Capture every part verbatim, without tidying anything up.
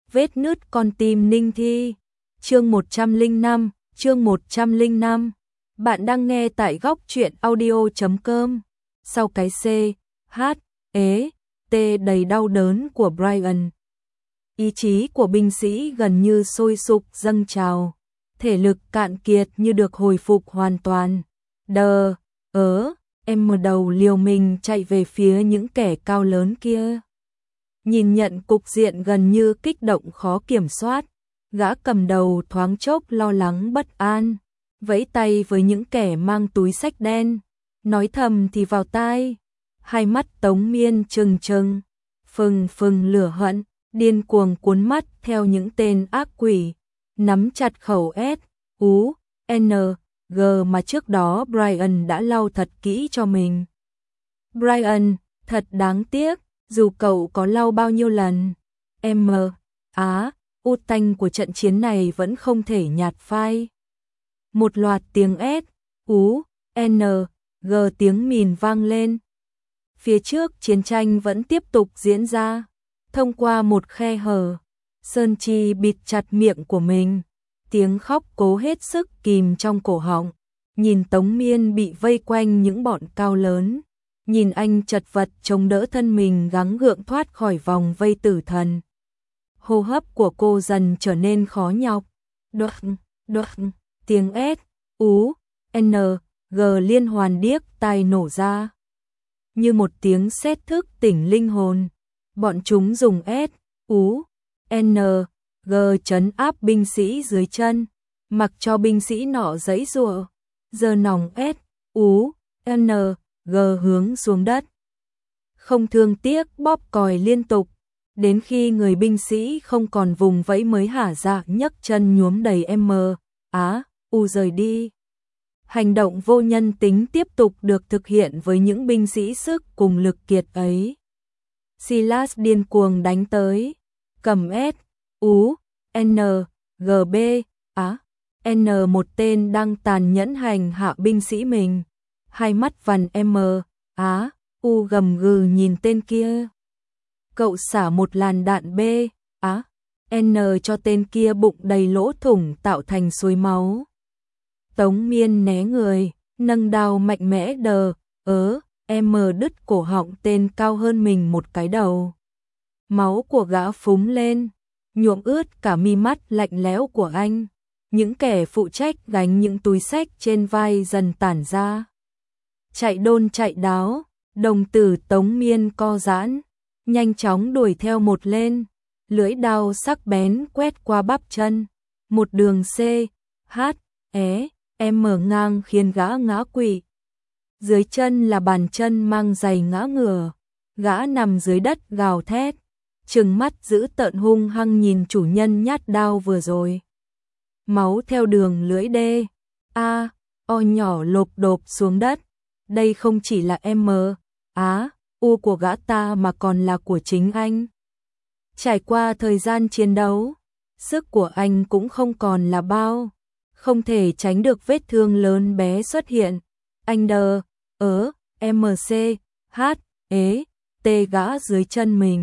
Vết nứt con tim Ninh Thi. Chương một trăm lẻ năm, chương một trăm lẻ năm. Bạn đang nghe tại góc truyện audio chấm com. Sau cái C, H, ế, T đầy đau đớn của Brian, ý chí của binh sĩ gần như sôi sục dâng trào, thể lực cạn kiệt như được hồi phục hoàn toàn. Đờ, ớ, em mở đầu liều mình chạy về phía những kẻ cao lớn kia. Nhìn nhận cục diện gần như kích động khó kiểm soát, gã cầm đầu thoáng chốc lo lắng bất an, vẫy tay với những kẻ mang túi xách đen, nói thầm thì vào tai. Hai mắt Tống Miên trừng trừng, phừng phừng lửa hận, điên cuồng cuốn mắt theo những tên ác quỷ, nắm chặt khẩu S, U, N, G mà trước đó Brian đã lau thật kỹ cho mình. Brian, thật đáng tiếc, dù cậu có lau bao nhiêu lần, M, Á, U tanh của trận chiến này vẫn không thể nhạt phai. Một loạt tiếng S, U, N, G tiếng mìn vang lên. Phía trước chiến tranh vẫn tiếp tục diễn ra. Thông qua một khe hở, Sơn Chi bịt chặt miệng của mình, tiếng khóc cố hết sức kìm trong cổ họng. Nhìn Tống Miên bị vây quanh những bọn cao lớn, nhìn anh chật vật chống đỡ thân mình gắng gượng thoát khỏi vòng vây tử thần. Hô hấp của cô dần trở nên khó nhọc. Đột, đột, tiếng S, U, N, G liên hoàn điếc tai nổ ra. Như một tiếng sét thức tỉnh linh hồn, bọn chúng dùng S, U, N, G trấn áp binh sĩ dưới chân, mặc cho binh sĩ nọ giãy giụa, giơ nòng S, U, N, G hướng xuống đất. Không thương tiếc bóp còi liên tục, đến khi người binh sĩ không còn vùng vẫy mới hả dạ nhấc chân nhuốm đầy M, Á, U rời đi. Hành động vô nhân tính tiếp tục được thực hiện với những binh sĩ sức cùng lực kiệt ấy. Silas điên cuồng đánh tới, cầm S, U, N, G B, Á, N một tên đang tàn nhẫn hành hạ binh sĩ mình. Hai mắt vằn M, Á, U gầm gừ nhìn tên kia. Cậu xả một làn đạn B, Á, N cho tên kia bụng đầy lỗ thủng tạo thành suối máu. Tống Miên né người, nâng đao mạnh mẽ đờ, ớ, M đứt cổ họng tên cao hơn mình một cái đầu. Máu của gã phúng lên, nhuộm ướt cả mi mắt lạnh lẽo của anh. Những kẻ phụ trách gánh những túi xách trên vai dần tản ra. Chạy đôn chạy đáo, đồng tử Tống Miên co giãn, nhanh chóng đuổi theo một lên, lưỡi đao sắc bén quét qua bắp chân, một đường C, H, é, M ngang khiến gã ngã quỵ. Dưới chân là bàn chân mang giày ngã ngửa, gã nằm dưới đất gào thét, trừng mắt giữ tợn hung hăng nhìn chủ nhân nhát đao vừa rồi. Máu theo đường lưỡi D, A, O nhỏ lộp độp xuống đất. Đây không chỉ là M, Á, U của gã ta mà còn là của chính anh. Trải qua thời gian chiến đấu, sức của anh cũng không còn là bao, không thể tránh được vết thương lớn bé xuất hiện. Anh đờ, ớ, M C, H, ế, T gã dưới chân mình.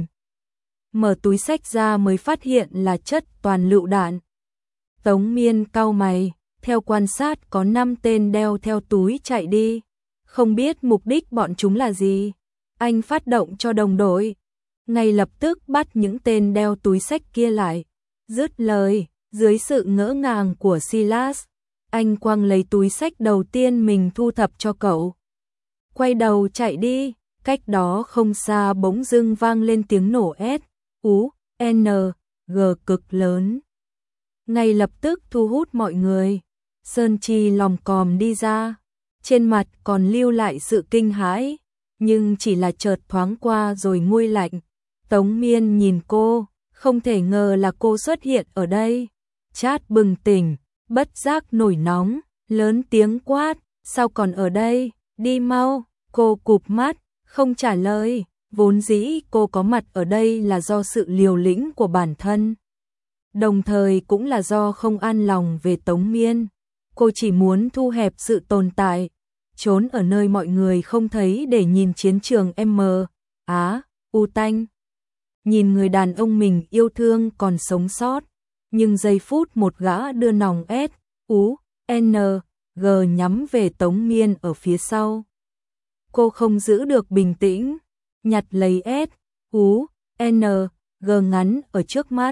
Mở túi xách ra mới phát hiện là chất toàn lựu đạn. Tống Miên cau mày, theo quan sát có năm tên đeo theo túi chạy đi. Không biết mục đích bọn chúng là gì. Anh phát động cho đồng đội, ngay lập tức bắt những tên đeo túi xách kia lại. Dứt lời, dưới sự ngỡ ngàng của Silas, anh quăng lấy túi xách đầu tiên mình thu thập cho cậu. Quay đầu chạy đi, cách đó không xa bỗng dưng vang lên tiếng nổ S, U, N, G cực lớn. Ngay lập tức thu hút mọi người. Sơn Chi lòm còm đi ra, trên mặt còn lưu lại sự kinh hãi, nhưng chỉ là chợt thoáng qua rồi nguôi lạnh. Tống Miên nhìn cô, không thể ngờ là cô xuất hiện ở đây. Chát bừng tỉnh, bất giác nổi nóng, lớn tiếng quát, sao còn ở đây, đi mau. Cô cụp mắt, không trả lời, vốn dĩ cô có mặt ở đây là do sự liều lĩnh của bản thân. Đồng thời cũng là do không an lòng về Tống Miên. Cô chỉ muốn thu hẹp sự tồn tại, trốn ở nơi mọi người không thấy để nhìn chiến trường M, Á, U tanh. nhìn người đàn ông mình yêu thương còn sống sót, nhưng giây phút một gã đưa nòng S, U, N, G nhắm về Tống Miên ở phía sau. Cô không giữ được bình tĩnh, nhặt lấy S, U, N, G ngắn ở trước mắt.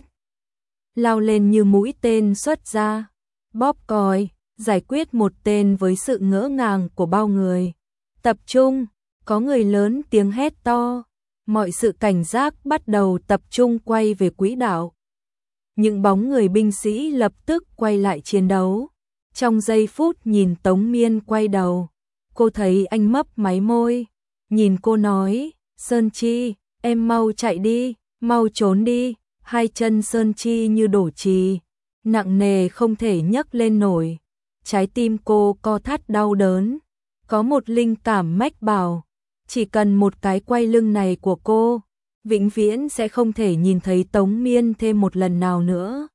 Lao lên như mũi tên xuất ra, bóp còi, giải quyết một tên với sự ngỡ ngàng của bao người. Tập trung, có người lớn tiếng hét to, mọi sự cảnh giác bắt đầu tập trung quay về quỹ đạo. Những bóng người binh sĩ lập tức quay lại chiến đấu. Trong giây phút nhìn Tống Miên quay đầu, cô thấy anh mấp máy môi, nhìn cô nói, Sơn Chi, em mau chạy đi, mau trốn đi. Hai chân Sơn Chi như đổ trì, nặng nề không thể nhấc lên nổi. Trái tim cô co thắt đau đớn. Có một linh cảm mách bảo, chỉ cần một cái quay lưng này của cô, vĩnh viễn sẽ không thể nhìn thấy Tống Miên thêm một lần nào nữa.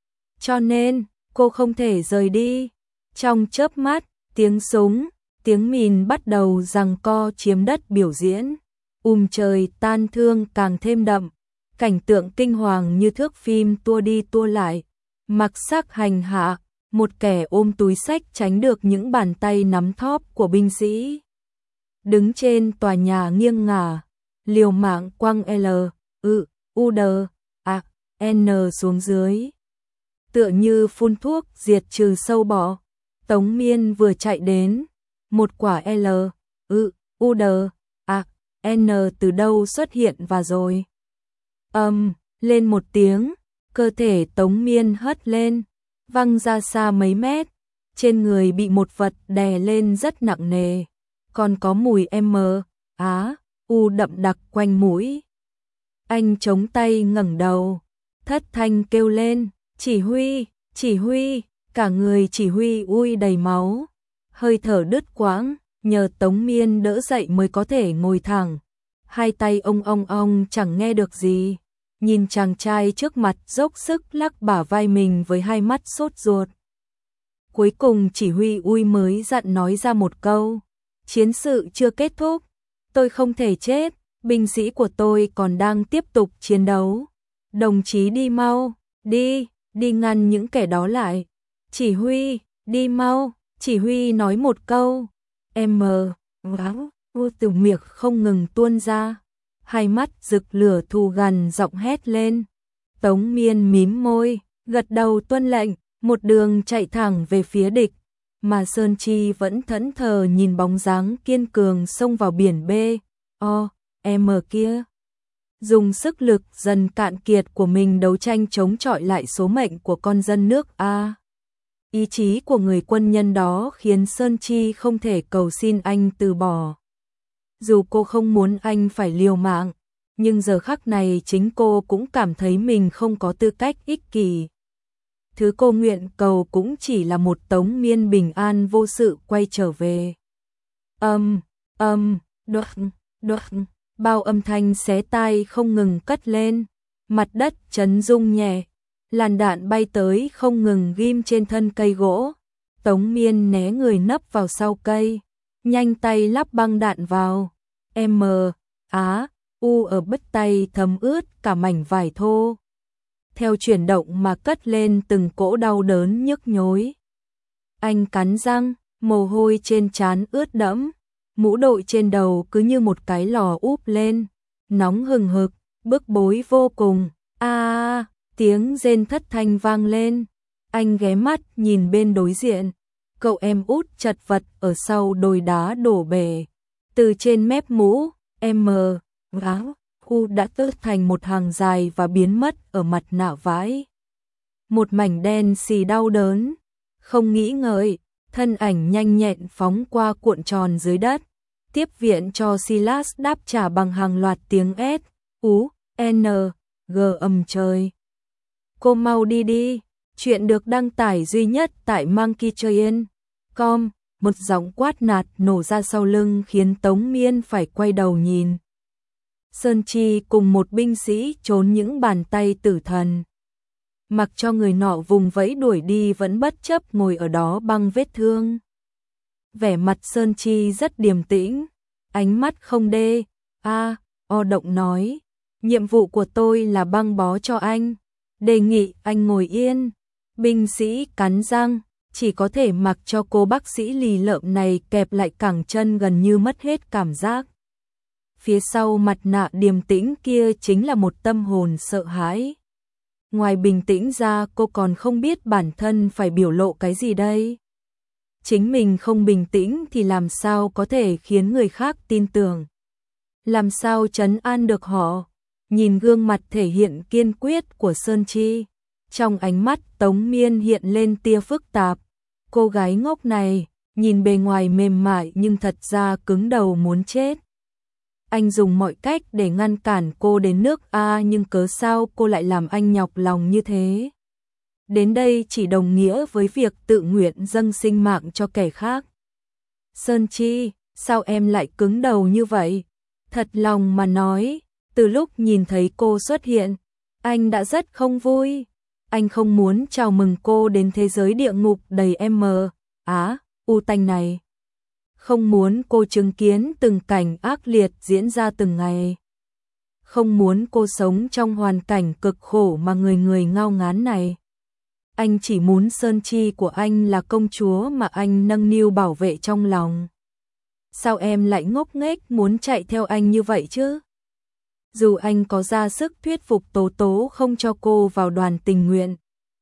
Cho nên, cô không thể rời đi. Trong chớp mắt, tiếng súng, tiếng mìn bắt đầu giằng co chiếm đất biểu diễn. Um trời tan thương càng thêm đậm. Cảnh tượng kinh hoàng như thước phim tua đi tua lại, mặc sắc hành hạ, một kẻ ôm túi xách tránh được những bàn tay nắm thóp của binh sĩ. Đứng trên tòa nhà nghiêng ngả, liều mạng quăng L, U, U, D, A, N xuống dưới. Tựa như phun thuốc diệt trừ sâu bọ, Tống Miên vừa chạy đến, một quả L, U, U, D, A, N từ đâu xuất hiện và rồi. Âm, um, lên một tiếng, cơ thể Tống Miên hất lên, văng ra xa mấy mét, trên người bị một vật đè lên rất nặng nề, còn có mùi M, Á, U đậm đặc quanh mũi. Anh chống tay ngẩng đầu, thất thanh kêu lên, chỉ huy, chỉ huy, cả người chỉ huy ui đầy máu, hơi thở đứt quãng, nhờ Tống Miên đỡ dậy mới có thể ngồi thẳng. Hai tay ông ong ong chẳng nghe được gì, nhìn chàng trai trước mặt dốc sức lắc bả vai mình với hai mắt sốt ruột. Cuối cùng chỉ huy ui mới dặn nói ra một câu, chiến sự chưa kết thúc, tôi không thể chết, binh sĩ của tôi còn đang tiếp tục chiến đấu. Đồng chí đi mau, đi, đi ngăn những kẻ đó lại. Chỉ huy, đi mau, chỉ huy nói một câu, em mờ, vắng. Vô từ miệng không ngừng tuôn ra, hai mắt rực lửa thù gằn giọng hét lên. Tống Miên mím môi, gật đầu tuân lệnh, một đường chạy thẳng về phía địch, mà Sơn Chi vẫn thẫn thờ nhìn bóng dáng kiên cường xông vào biển B, O, M kia. Dùng sức lực dần cạn kiệt của mình đấu tranh chống chọi lại số mệnh của con dân nước A. Ý chí của người quân nhân đó khiến Sơn Chi không thể cầu xin anh từ bỏ. Dù cô không muốn anh phải liều mạng, nhưng giờ khắc này chính cô cũng cảm thấy mình không có tư cách ích kỷ. Thứ cô nguyện cầu cũng chỉ là một Tống Miên bình an vô sự quay trở về. Âm, âm, đột, đột, bao âm thanh xé tai không ngừng cất lên, mặt đất chấn rung nhẹ, làn đạn bay tới không ngừng ghim trên thân cây gỗ. Tống Miên né người nấp vào sau cây, nhanh tay lắp băng đạn vào. M, Á, U ở bứt tay thấm ướt cả mảnh vải thô. Theo chuyển động mà cất lên từng cỗ đau đớn nhức nhối. Anh cắn răng, mồ hôi trên trán ướt đẫm, mũ đội trên đầu cứ như một cái lò úp lên, nóng hừng hực, bức bối vô cùng. A, à, tiếng rên thất thanh vang lên. Anh ghé mắt nhìn bên đối diện, cậu em út chật vật ở sau đồi đá đổ bể. Từ trên mép mũ, M, áo, U đã tớt thành một hàng dài và biến mất ở mặt nạ vải. Một mảnh đen xì đau đớn, không nghĩ ngợi, thân ảnh nhanh nhẹn phóng qua cuộn tròn dưới đất, tiếp viện cho Silas đáp trả bằng hàng loạt tiếng S, U, N, G ầm trời. Cô mau đi đi, chuyện được đăng tải duy nhất tại monkeytrain chấm com. Một giọng quát nạt nổ ra sau lưng khiến Tống Miên phải quay đầu nhìn. Sơn Chi cùng một binh sĩ trốn những bàn tay tử thần. Mặc cho người nọ vùng vẫy đuổi đi vẫn bất chấp ngồi ở đó băng vết thương. Vẻ mặt Sơn Chi rất điềm tĩnh, ánh mắt không đê, a, o động nói, Nhiệm vụ của tôi là băng bó cho anh. Đề nghị anh ngồi yên. Binh sĩ cắn răng, chỉ có thể mặc cho cô bác sĩ lì lợm này kẹp lại cẳng chân gần như mất hết cảm giác. Phía sau mặt nạ điềm tĩnh kia chính là một tâm hồn sợ hãi. Ngoài bình tĩnh ra cô còn không biết bản thân phải biểu lộ cái gì đây. Chính mình không bình tĩnh thì làm sao có thể khiến người khác tin tưởng. Làm sao trấn an được họ. Nhìn gương mặt thể hiện kiên quyết của Sơn Chi. Trong ánh mắt Tống Miên hiện lên tia phức tạp. Cô gái ngốc này, nhìn bề ngoài mềm mại nhưng thật ra cứng đầu muốn chết. Anh dùng mọi cách để ngăn cản cô đến nước A nhưng cớ sao cô lại làm anh nhọc lòng như thế. Đến đây chỉ đồng nghĩa với việc tự nguyện dâng sinh mạng cho kẻ khác. Sơn Chi, sao em lại cứng đầu như vậy? Thật lòng mà nói, từ lúc nhìn thấy cô xuất hiện, anh đã rất không vui. Anh không muốn chào mừng cô đến thế giới địa ngục đầy em mờ, á, u tanh này. Không muốn cô chứng kiến từng cảnh ác liệt diễn ra từng ngày. Không muốn cô sống trong hoàn cảnh cực khổ mà người người ngao ngán này. Anh chỉ muốn Sơn Chi của anh là công chúa mà anh nâng niu bảo vệ trong lòng. Sao em lại ngốc nghếch muốn chạy theo anh như vậy chứ? Dù anh có ra sức thuyết phục Tố Tố không cho cô vào đoàn tình nguyện,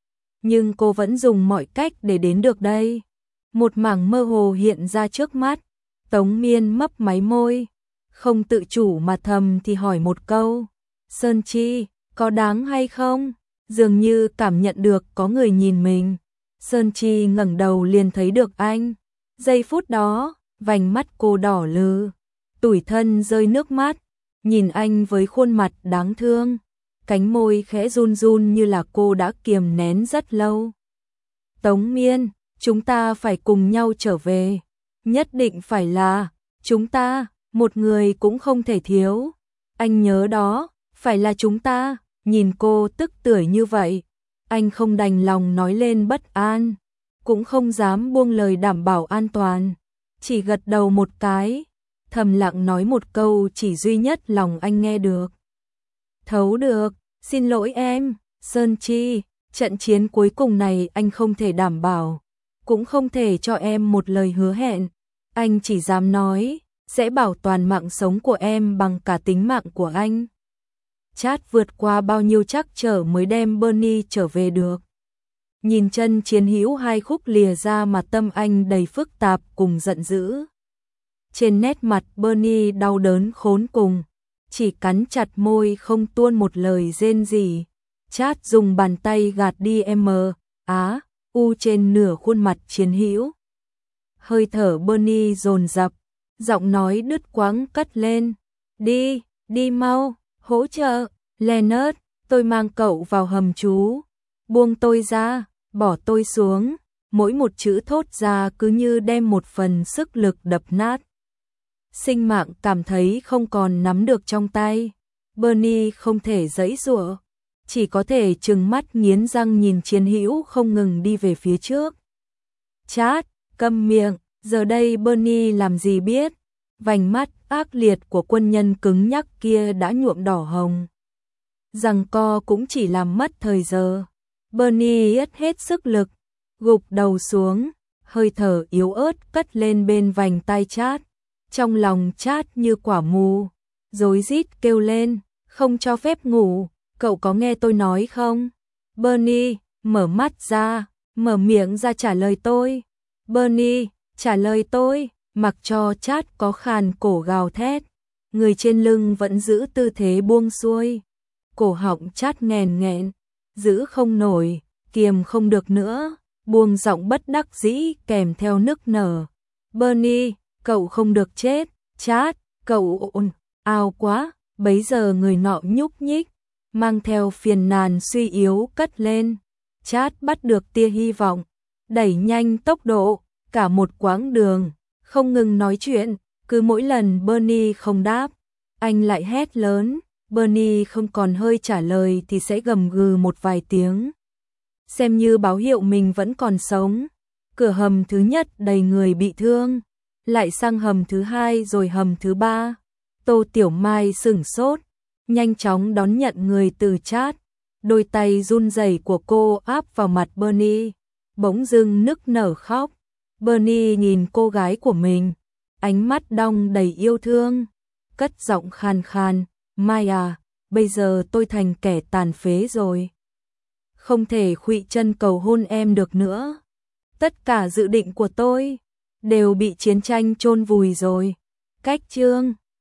nhưng cô vẫn dùng mọi cách để đến được đây. Một mảng mơ hồ hiện ra trước mắt, Tống Miên mấp máy môi, không tự chủ mà thầm thì hỏi một câu, Sơn Chi, có đáng hay không? Dường như cảm nhận được có người nhìn mình. Sơn Chi ngẩng đầu liền thấy được anh. Giây phút đó, vành mắt cô đỏ lừ, tủi thân rơi nước mắt, nhìn anh với khuôn mặt đáng thương, cánh môi khẽ run run như là cô đã kiềm nén rất lâu. Tống Miên, chúng ta phải cùng nhau trở về, nhất định phải là chúng ta, một người cũng không thể thiếu. Anh nhớ đó, phải là chúng ta. Nhìn cô tức tưởi như vậy, anh không đành lòng nói lên bất an, cũng không dám buông lời đảm bảo an toàn, chỉ gật đầu một cái, thầm lặng nói một câu chỉ duy nhất lòng anh nghe được. Thấu được, xin lỗi em, Sơn Chi, trận chiến cuối cùng này anh không thể đảm bảo, cũng không thể cho em một lời hứa hẹn, anh chỉ dám nói, sẽ bảo toàn mạng sống của em bằng cả tính mạng của anh. Chát vượt qua bao nhiêu trắc trở mới đem Bernie trở về được. Nhìn chân chiến hữu hai khúc lìa ra mà tâm anh đầy phức tạp cùng giận dữ. Trên nét mặt Bernie đau đớn khốn cùng, chỉ cắn chặt môi không tuôn một lời rên gì. Chát dùng bàn tay gạt đi M, Á, U trên nửa khuôn mặt chiến hữu. Hơi thở Bernie dồn dập, giọng nói đứt quãng cất lên. Đi, đi mau. Hỗ trợ, Leonard, tôi mang cậu vào hầm trú. Buông tôi ra, bỏ tôi xuống. Mỗi một chữ thốt ra cứ như đem một phần sức lực đập nát. Sinh mạng cảm thấy không còn nắm được trong tay. Bernie không thể giãy giụa, chỉ có thể trừng mắt nghiến răng nhìn chiến hữu không ngừng đi về phía trước. Chát, câm miệng, giờ đây Bernie làm gì biết. Vành mắt ác liệt của quân nhân cứng nhắc kia đã nhuộm đỏ hồng. Giằng co cũng chỉ làm mất thời giờ. Bernie ất hết sức lực, gục đầu xuống, hơi thở yếu ớt cất lên bên vành tai Chát. Trong lòng Chát như quả mù, rối rít kêu lên, không cho phép ngủ, cậu có nghe tôi nói không? Bernie, mở mắt ra, mở miệng ra trả lời tôi. Bernie, trả lời tôi. Mặc cho Chát có khàn cổ gào thét, người trên lưng vẫn giữ tư thế buông xuôi. Cổ họng Chát nghèn nghẹn, giữ không nổi, kiềm không được nữa, buông giọng bất đắc dĩ kèm theo nức nở. Bernie, cậu không được chết, Chát, cậu ồn ào quá. Bấy giờ người nọ nhúc nhích, mang theo phiền nàn suy yếu cất lên. Chát bắt được tia hy vọng, đẩy nhanh tốc độ, cả một quãng đường. Không ngừng nói chuyện, cứ mỗi lần Bernie không đáp, anh lại hét lớn. Bernie không còn hơi trả lời thì sẽ gầm gừ một vài tiếng, xem như báo hiệu mình vẫn còn sống. Cửa hầm thứ nhất đầy người bị thương, lại sang hầm thứ hai rồi hầm thứ ba. Tô Tiểu Mai sửng sốt, nhanh chóng đón nhận người từ chat. Đôi tay run rẩy của cô áp vào mặt Bernie, bỗng dưng nức nở khóc. Bernie nhìn cô gái của mình, ánh mắt đong đầy yêu thương, cất giọng khan khan, Mai à, bây giờ tôi thành kẻ tàn phế rồi. Không thể khuỵu chân cầu hôn em được nữa. Tất cả dự định của tôi đều bị chiến tranh chôn vùi rồi. Cách chương